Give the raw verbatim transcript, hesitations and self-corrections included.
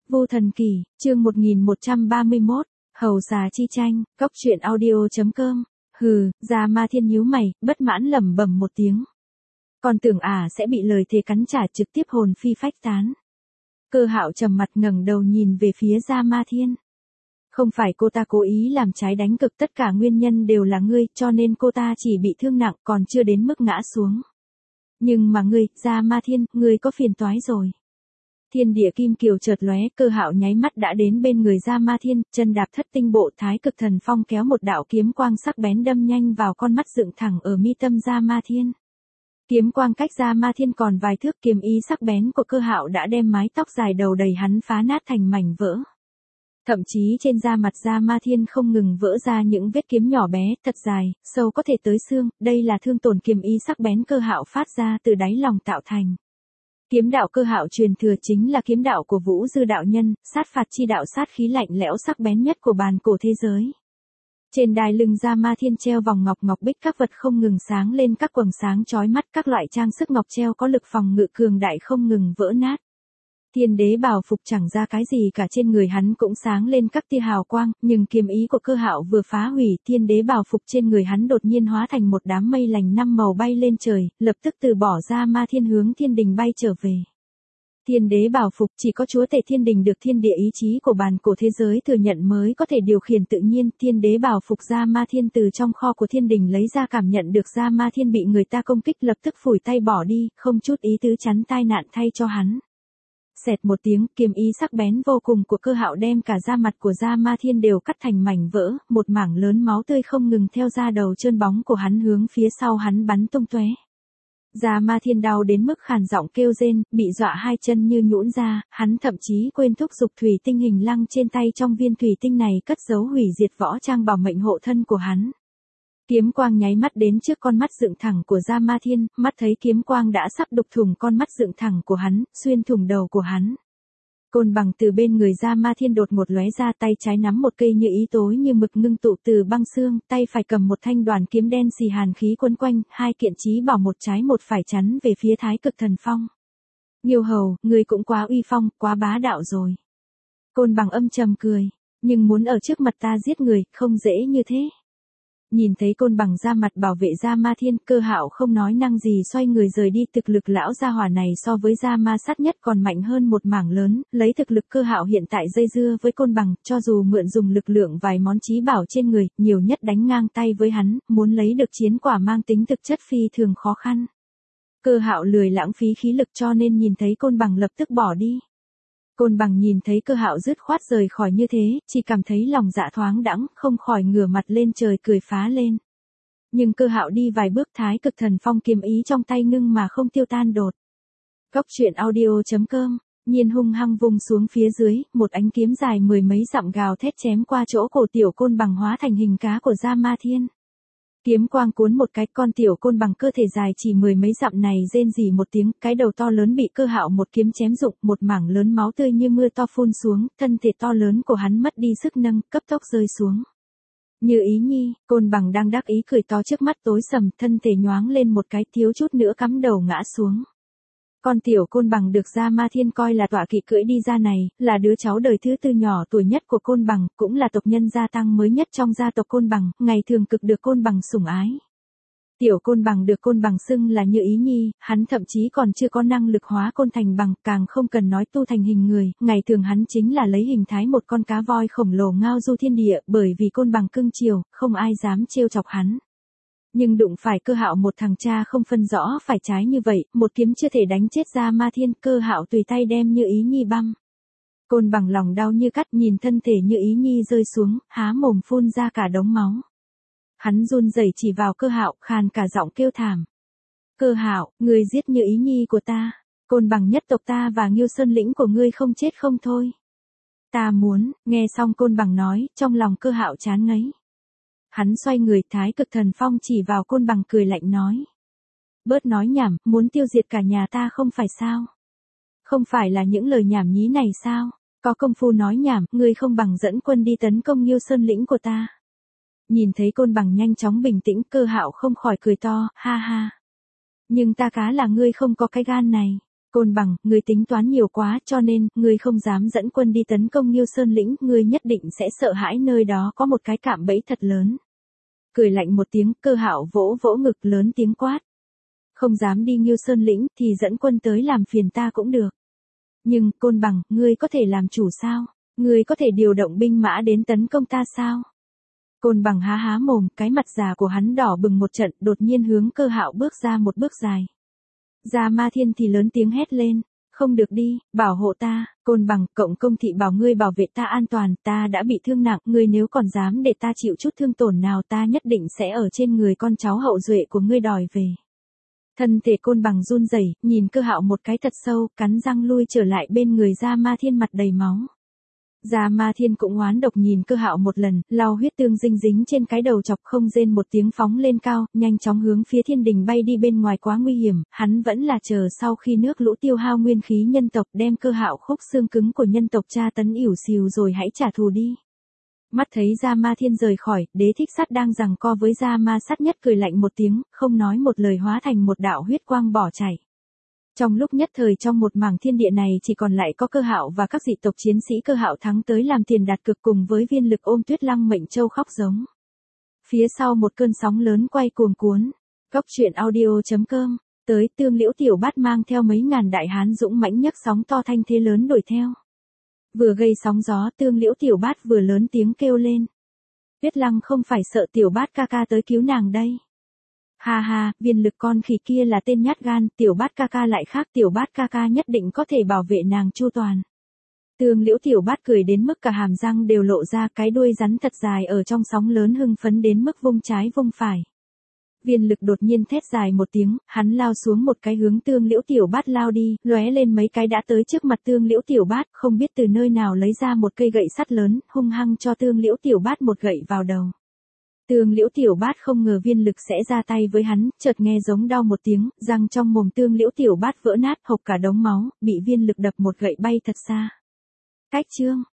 Vu Thần Kỳ, chương một nghìn một trăm ba mươi mốt, Hầu Xà Chi Tranh, Cốc truyện audio chấm com. Hừ, Gia Ma Thiên nhíu mày, bất mãn lẩm bẩm một tiếng. Còn tưởng ả à sẽ bị lời thề cắn trả trực tiếp hồn phi phách tán. Cơ Hạo trầm mặt ngẩng đầu nhìn về phía Gia Ma Thiên. Không phải cô ta cố ý làm trái đánh cực, tất cả nguyên nhân đều là ngươi, cho nên cô ta chỉ bị thương nặng, còn chưa đến mức ngã xuống. Nhưng mà ngươi, Gia Ma Thiên, ngươi có phiền toái rồi. Thiên địa kim kiều chợt lóe, Cơ Hạo nháy mắt đã đến bên người Gia Ma Thiên, chân đạp thất tinh bộ, thái cực thần phong kéo một đạo kiếm quang sắc bén đâm nhanh vào con mắt dựng thẳng ở mi tâm Gia Ma Thiên. Kiếm quang cách Gia Ma Thiên còn vài thước, kiếm ý sắc bén của Cơ Hạo đã đem mái tóc dài đầu đầy hắn phá nát thành mảnh vỡ. Thậm chí trên da mặt Gia Ma Thiên không ngừng vỡ ra những vết kiếm nhỏ bé, thật dài, sâu có thể tới xương, đây là thương tổn kiếm ý sắc bén Cơ Hạo phát ra từ đáy lòng tạo thành. Kiếm đạo Cơ Hạo truyền thừa chính là kiếm đạo của Vũ Dư đạo nhân, sát phạt chi đạo, sát khí lạnh lẽo sắc bén nhất của bàn cổ thế giới. Trên đai lưng Gia Ma Thiên treo vòng ngọc ngọc bích, các vật không ngừng sáng lên các quầng sáng chói mắt, các loại trang sức ngọc treo có lực phòng ngự cường đại không ngừng vỡ nát. Thiên đế bào phục chẳng ra cái gì cả, trên người hắn cũng sáng lên các tia hào quang, nhưng kiếm ý của Cơ Hạo vừa phá hủy, thiên đế bào phục trên người hắn đột nhiên hóa thành một đám mây lành năm màu bay lên trời, lập tức từ bỏ Gia Ma Thiên hướng thiên đình bay trở về. Thiên đế bào phục chỉ có chúa tể thiên đình được thiên địa ý chí của bàn cổ thế giới thừa nhận mới có thể điều khiển tự nhiên. Thiên đế bào phục Gia Ma Thiên từ trong kho của thiên đình lấy ra, cảm nhận được Gia Ma Thiên bị người ta công kích, lập tức phủi tay bỏ đi, không chút ý tứ chắn tai nạn thay cho hắn. Xẹt một tiếng, kiếm ý sắc bén vô cùng của Cơ Hạo đem cả da mặt của Gia Ma Thiên đều cắt thành mảnh vỡ, một mảng lớn máu tươi không ngừng theo da đầu trơn bóng của hắn hướng phía sau hắn bắn tung tóe. Gia Ma Thiên đau đến mức khàn giọng kêu rên, bị dọa hai chân như nhũn ra, hắn thậm chí quên thúc giục thủy tinh hình lăng trên tay, trong viên thủy tinh này cất giấu hủy diệt võ trang bảo mệnh hộ thân của hắn. Kiếm quang nháy mắt đến trước con mắt dựng thẳng của Gia Ma Thiên, mắt thấy kiếm quang đã sắp đục thủng con mắt dựng thẳng của hắn, xuyên thủng đầu của hắn. Côn bằng từ bên người Gia Ma Thiên đột một lóe ra, tay trái nắm một cây như ý tối như mực ngưng tụ từ băng xương, tay phải cầm một thanh đoàn kiếm đen xì hàn khí quấn quanh, hai kiện chí bảo một trái một phải chắn về phía thái cực thần phong. Nghiêu hầu, ngươi cũng quá uy phong, quá bá đạo rồi. Côn bằng âm trầm cười, nhưng muốn ở trước mặt ta giết người, không dễ như thế. Nhìn thấy côn bằng ra mặt bảo vệ Gia Ma Thiên, Cơ Hạo không nói năng gì xoay người rời đi. Thực lực lão gia hỏa này so với Gia Ma sát nhất còn mạnh hơn một mảng lớn, lấy thực lực Cơ Hạo hiện tại dây dưa với côn bằng, cho dù mượn dùng lực lượng vài món chí bảo trên người, nhiều nhất đánh ngang tay với hắn, muốn lấy được chiến quả mang tính thực chất phi thường khó khăn. Cơ Hạo lười lãng phí khí lực cho nên nhìn thấy côn bằng lập tức bỏ đi. Côn bằng nhìn thấy Cơ Hạo dứt khoát rời khỏi như thế, chỉ cảm thấy lòng dạ thoáng đãng, không khỏi ngửa mặt lên trời cười phá lên. Nhưng Cơ Hạo đi vài bước, thái cực thần phong kiếm ý trong tay ngưng mà không tiêu tan đột. Cốc truyện audio chấm com, nhiên hung hăng vung xuống phía dưới, một ánh kiếm dài mười mấy dặm gào thét chém qua chỗ cổ tiểu côn bằng hóa thành hình cá của Gia Ma Thiên. Kiếm quang cuốn một cái, con tiểu côn bằng cơ thể dài chỉ mười mấy dặm này rên rỉ một tiếng, cái đầu to lớn bị Cơ Hạo một kiếm chém rụng, một mảng lớn máu tươi như mưa to phun xuống, thân thể to lớn của hắn mất đi sức nâng, cấp tốc rơi xuống. Như ý nhi, côn bằng đang đắc ý cười to, trước mắt tối sầm, thân thể nhoáng lên một cái, thiếu chút nữa cắm đầu ngã xuống. Con tiểu côn bằng được Gia Ma Thiên coi là tọa kỵ cưỡi đi ra này, là đứa cháu đời thứ tư nhỏ tuổi nhất của côn bằng, cũng là tộc nhân gia tăng mới nhất trong gia tộc côn bằng, ngày thường cực được côn bằng sủng ái. Tiểu côn bằng được côn bằng xưng là Như Ý Nhi, hắn thậm chí còn chưa có năng lực hóa côn thành bằng, càng không cần nói tu thành hình người, ngày thường hắn chính là lấy hình thái một con cá voi khổng lồ ngao du thiên địa, bởi vì côn bằng cưng chiều, không ai dám trêu chọc hắn. Nhưng đụng phải Cơ Hạo một thằng cha không phân rõ phải trái như vậy, một kiếm chưa thể đánh chết Gia Ma Thiên, Cơ Hạo tùy tay đem Như Ý Nhi băm. Côn bằng lòng đau như cắt, nhìn thân thể Như Ý Nhi rơi xuống, há mồm phun ra cả đống máu. Hắn run rẩy chỉ vào Cơ Hạo, khàn cả giọng kêu thảm. Cơ Hạo, ngươi giết Như Ý Nhi của ta, côn bằng nhất tộc ta và Nghiêu Sơn lĩnh của ngươi không chết không thôi. Ta muốn, nghe xong côn bằng nói, trong lòng Cơ Hạo chán ngấy. Hắn xoay người, thái cực thần phong chỉ vào côn bằng cười lạnh nói. Bớt nói nhảm, muốn tiêu diệt cả nhà ta không phải sao? Không phải là những lời nhảm nhí này sao? Có công phu nói nhảm, ngươi không bằng dẫn quân đi tấn công Nghiêu Sơn lĩnh của ta. Nhìn thấy côn bằng nhanh chóng bình tĩnh, Cơ Hạo không khỏi cười to, ha ha. Nhưng ta cá là ngươi không có cái gan này. Côn Bằng, ngươi tính toán nhiều quá cho nên, ngươi không dám dẫn quân đi tấn công Nghiêu Sơn lĩnh, ngươi nhất định sẽ sợ hãi nơi đó có một cái cạm bẫy thật lớn. Cười lạnh một tiếng, Cơ Hạo vỗ vỗ ngực lớn tiếng quát. Không dám đi Nghiêu Sơn lĩnh thì dẫn quân tới làm phiền ta cũng được. Nhưng, Côn Bằng, ngươi có thể làm chủ sao? Ngươi có thể điều động binh mã đến tấn công ta sao? Côn Bằng há há mồm, cái mặt già của hắn đỏ bừng một trận, đột nhiên hướng Cơ Hạo bước ra một bước dài. Gia Ma Thiên thì lớn tiếng hét lên, không được đi, bảo hộ ta, Côn Bằng, cộng công thị bảo ngươi bảo vệ ta an toàn, ta đã bị thương nặng, ngươi nếu còn dám để ta chịu chút thương tổn nào ta nhất định sẽ ở trên người con cháu hậu duệ của ngươi đòi về. Thân thể Côn Bằng run rẩy, nhìn Cơ Hạo một cái thật sâu, cắn răng lui trở lại bên người Gia Ma Thiên mặt đầy máu. Gia Ma Thiên cũng oán độc nhìn Cơ Hạo một lần, lau huyết tương dinh dính trên cái đầu chọc không rên một tiếng phóng lên cao, nhanh chóng hướng phía thiên đình bay đi bên ngoài quá nguy hiểm, hắn vẫn là chờ sau khi nước lũ tiêu hao nguyên khí nhân tộc đem Cơ Hạo khúc xương cứng của nhân tộc tra tấn ỉu xìu rồi hãy trả thù đi. Mắt thấy Gia Ma Thiên rời khỏi, Đế Thích Sắt đang giằng co với Gia Ma Sắt nhất cười lạnh một tiếng, không nói một lời hóa thành một đạo huyết quang bỏ chạy. Trong lúc nhất thời trong một mảng thiên địa này chỉ còn lại có Cơ Hạo và các dị tộc chiến sĩ Cơ Hạo thắng tới làm tiền đặt cược cùng với viên lực ôm Tuyết Lăng Mệnh Châu khóc giống. Phía sau một cơn sóng lớn quay cuồng cuốn. Góc truyện audio chấm com. Tới Tương Liễu Tiểu Bát mang theo mấy ngàn đại hán dũng mãnh nhấc sóng to thanh thế lớn đuổi theo. Vừa gây sóng gió Tương Liễu Tiểu Bát vừa lớn tiếng kêu lên. Tuyết Lăng không phải sợ Tiểu Bát ca ca tới cứu nàng đây. Ha ha, viên lực con khỉ kia là tên nhát gan, Tiểu Bát ca ca lại khác, Tiểu Bát ca ca nhất định có thể bảo vệ nàng chu toàn. Tương Liễu Tiểu Bát cười đến mức cả hàm răng đều lộ ra, cái đuôi rắn thật dài ở trong sóng lớn hưng phấn đến mức vung trái vung phải. Viên lực đột nhiên thét dài một tiếng, hắn lao xuống một cái hướng Tương Liễu Tiểu Bát lao đi, lóe lên mấy cái đã tới trước mặt Tương Liễu Tiểu Bát, không biết từ nơi nào lấy ra một cây gậy sắt lớn, hung hăng cho Tương Liễu Tiểu Bát một gậy vào đầu. Tương Liễu Tiểu Bát không ngờ viên lực sẽ ra tay với hắn, chợt nghe giống đau một tiếng, răng trong mồm Tương Liễu Tiểu Bát vỡ nát, hộc cả đống máu, bị viên lực đập một gậy bay thật xa. Cách chương